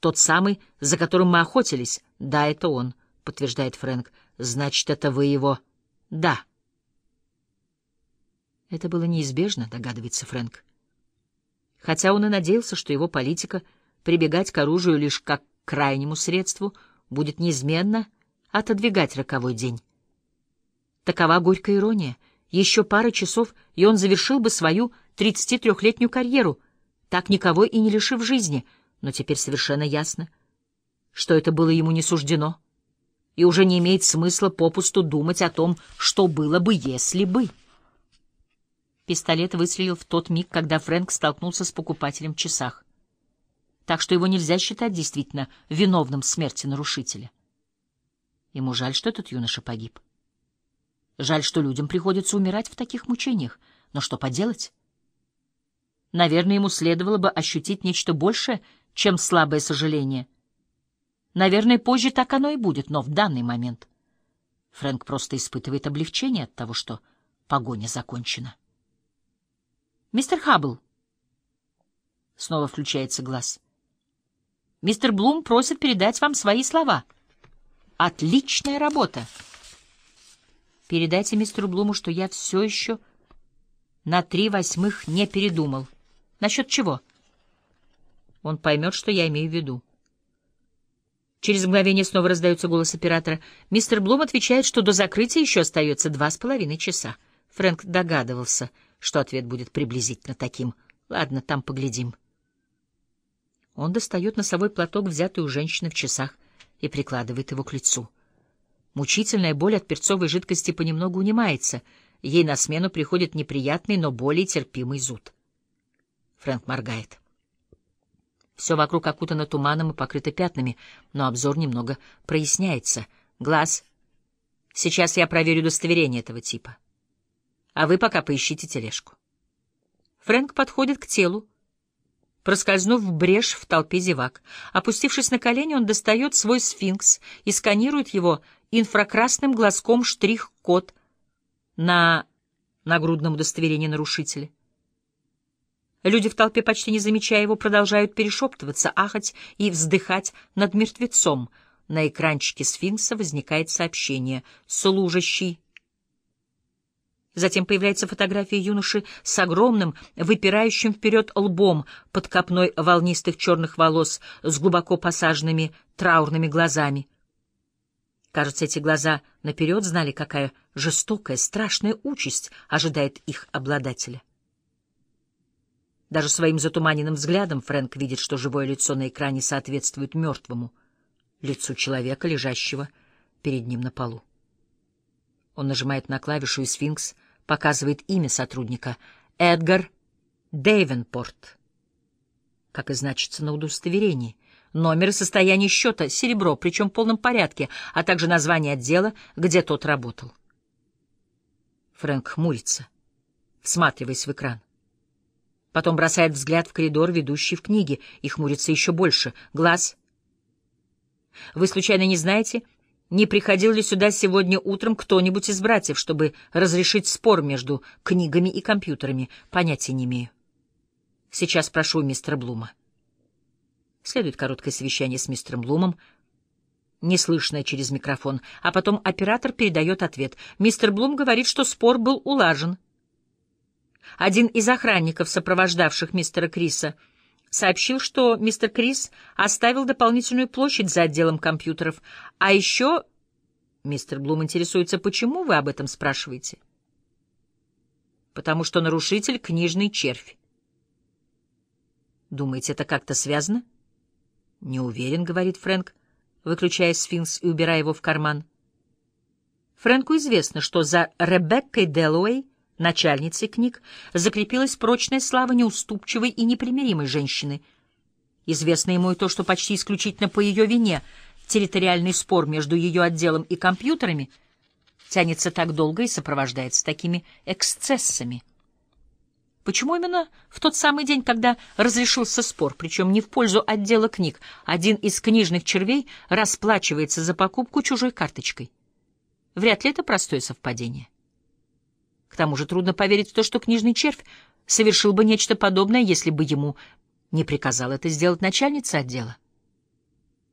Тот самый, за которым мы охотились. Да, это он, подтверждает Фрэнк. Значит, это вы его... Да. Это было неизбежно, догадывается Фрэнк. Хотя он и надеялся, что его политика прибегать к оружию лишь как к крайнему средству будет неизменно отодвигать роковой день. Такова горькая ирония. Еще пара часов, и он завершил бы свою 33-летнюю карьеру, так никого и не лишив жизни, но теперь совершенно ясно, что это было ему не суждено, и уже не имеет смысла попусту думать о том, что было бы, если бы. Пистолет выстрелил в тот миг, когда Фрэнк столкнулся с покупателем в часах. Так что его нельзя считать действительно виновным в смерти нарушителя. Ему жаль, что этот юноша погиб. Жаль, что людям приходится умирать в таких мучениях. Но что поделать? Наверное, ему следовало бы ощутить нечто большее, чем слабое сожаление. Наверное, позже так оно и будет, но в данный момент Фрэнк просто испытывает облегчение от того, что погоня закончена. «Мистер Хаббл!» Снова включается глаз. «Мистер Блум просит передать вам свои слова. Отличная работа! Передайте мистеру Блуму, что я все еще на 3/8 не передумал. Насчет чего?» Он поймет, что я имею в виду. Через мгновение снова раздается голос оператора. Мистер Блум отвечает, что до закрытия еще остается 2,5 часа. Фрэнк догадывался, что ответ будет приблизительно таким. Ладно, там поглядим. Он достает носовой платок, взятый у женщины в часах, и прикладывает его к лицу. Мучительная боль от перцовой жидкости понемногу унимается. Ей на смену приходит неприятный, но более терпимый зуд. Фрэнк моргает. Все вокруг окутано туманом и покрыто пятнами, но обзор немного проясняется. Глаз. Сейчас я проверю удостоверение этого типа. А вы пока поищите тележку. Фрэнк подходит к телу, проскользнув в брешь в толпе зевак. Опустившись на колени, он достает свой сфинкс и сканирует его инфракрасным глазком штрих-код на нагрудном удостоверении нарушителя. Люди в толпе, почти не замечая его, продолжают перешептываться, ахать и вздыхать над мертвецом. На экранчике сфинкса возникает сообщение «Служащий». Затем появляется фотография юноши с огромным, выпирающим вперед лбом под копной волнистых черных волос с глубоко посаженными траурными глазами. Кажется, эти глаза наперед знали, какая жестокая, страшная участь ожидает их обладателя. Даже своим затуманенным взглядом Фрэнк видит, что живое лицо на экране соответствует мертвому лицу человека, лежащего перед ним на полу. Он нажимает на клавишу, и сфинкс показывает имя сотрудника — Эдгар Дейвенпорт, как и значится на удостоверении. Номер и состояние счета — серебро, причем в полном порядке, а также название отдела, где тот работал. Фрэнк хмурится, всматриваясь в экран. Потом бросает взгляд в коридор, ведущий в книги, и хмурится еще больше. Глаз. Вы случайно не знаете, не приходил ли сюда сегодня утром кто-нибудь из братьев, чтобы разрешить спор между книгами и компьютерами? Понятия не имею. Сейчас прошу мистера Блума. Следует короткое совещание с мистером Блумом, неслышное через микрофон, а потом оператор передает ответ. Мистер Блум говорит, что спор был улажен. Один из охранников, сопровождавших мистера Криса, сообщил, что мистер Крис оставил дополнительную площадь за отделом компьютеров. А еще... Мистер Блум интересуется, почему вы об этом спрашиваете? Потому что нарушитель — книжный червь. Думаете, это как-то связано? Не уверен, говорит Фрэнк, выключая сфинкс и убирая его в карман. Фрэнку известно, что за Ребеккой Дэллоуэй, начальницей книг, закрепилась прочная слава неуступчивой и непримиримой женщины. Известно ему и то, что почти исключительно по ее вине территориальный спор между ее отделом и компьютерами тянется так долго и сопровождается такими эксцессами. Почему именно в тот самый день, когда разрешился спор, причем не в пользу отдела книг, один из книжных червей расплачивается за покупку чужой карточкой? Вряд ли это простое совпадение. К тому же трудно поверить в то, что книжный червь совершил бы нечто подобное, если бы ему не приказала это сделать начальница отдела.